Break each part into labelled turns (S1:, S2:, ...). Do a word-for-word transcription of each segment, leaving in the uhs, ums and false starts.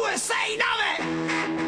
S1: due sei nove.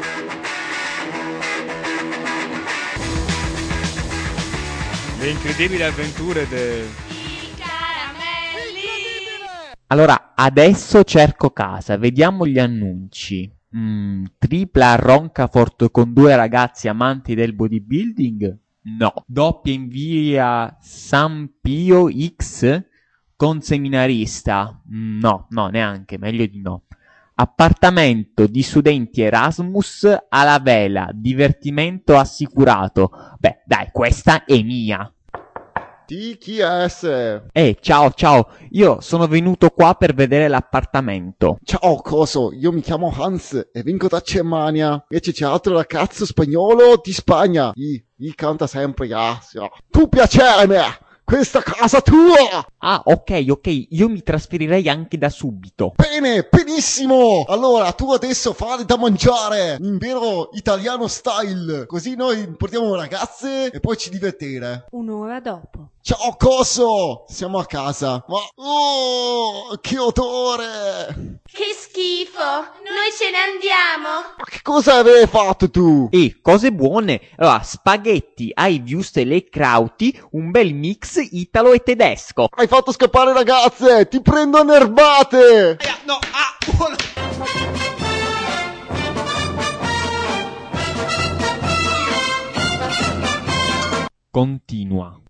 S2: Le incredibili avventure de...
S3: I caramelli.
S4: Allora, adesso cerco casa, vediamo gli annunci. Mm, tripla a Roncafort con due ragazzi amanti del bodybuilding? No. Doppia in via San Pio X con seminarista? No, no, neanche, meglio di no. Appartamento di studenti Erasmus alla vela, divertimento assicurato. Beh, dai, questa è mia.
S5: Di chi è?
S4: Eh, ciao, ciao, io sono venuto qua per vedere l'appartamento.
S5: Ciao, coso, io mi chiamo Hans e vengo da Germania. Invece c'è altro ragazzo spagnolo di Spagna. I, i canta sempre, ah, sì. Tu piacere me! Questa casa tua!
S4: Ah, ok, ok, io mi trasferirei anche da subito.
S5: Bene, benissimo! Allora, tu adesso fai da mangiare, in vero italiano style. Così noi portiamo ragazze e poi ci divertire.
S6: Un'ora dopo.
S5: Ciao, coso! Siamo a casa. Ma, oh, che odore!
S3: Che schifo. Noi ce ne andiamo.
S5: Ma che cosa avevi fatto tu?
S4: E cose buone. Allora, spaghetti ai wurstel e krauti, un bel mix italo e tedesco.
S5: Hai fatto scappare ragazze! Ti prendo a nerbate!
S1: No, ah, buono.
S4: Continua.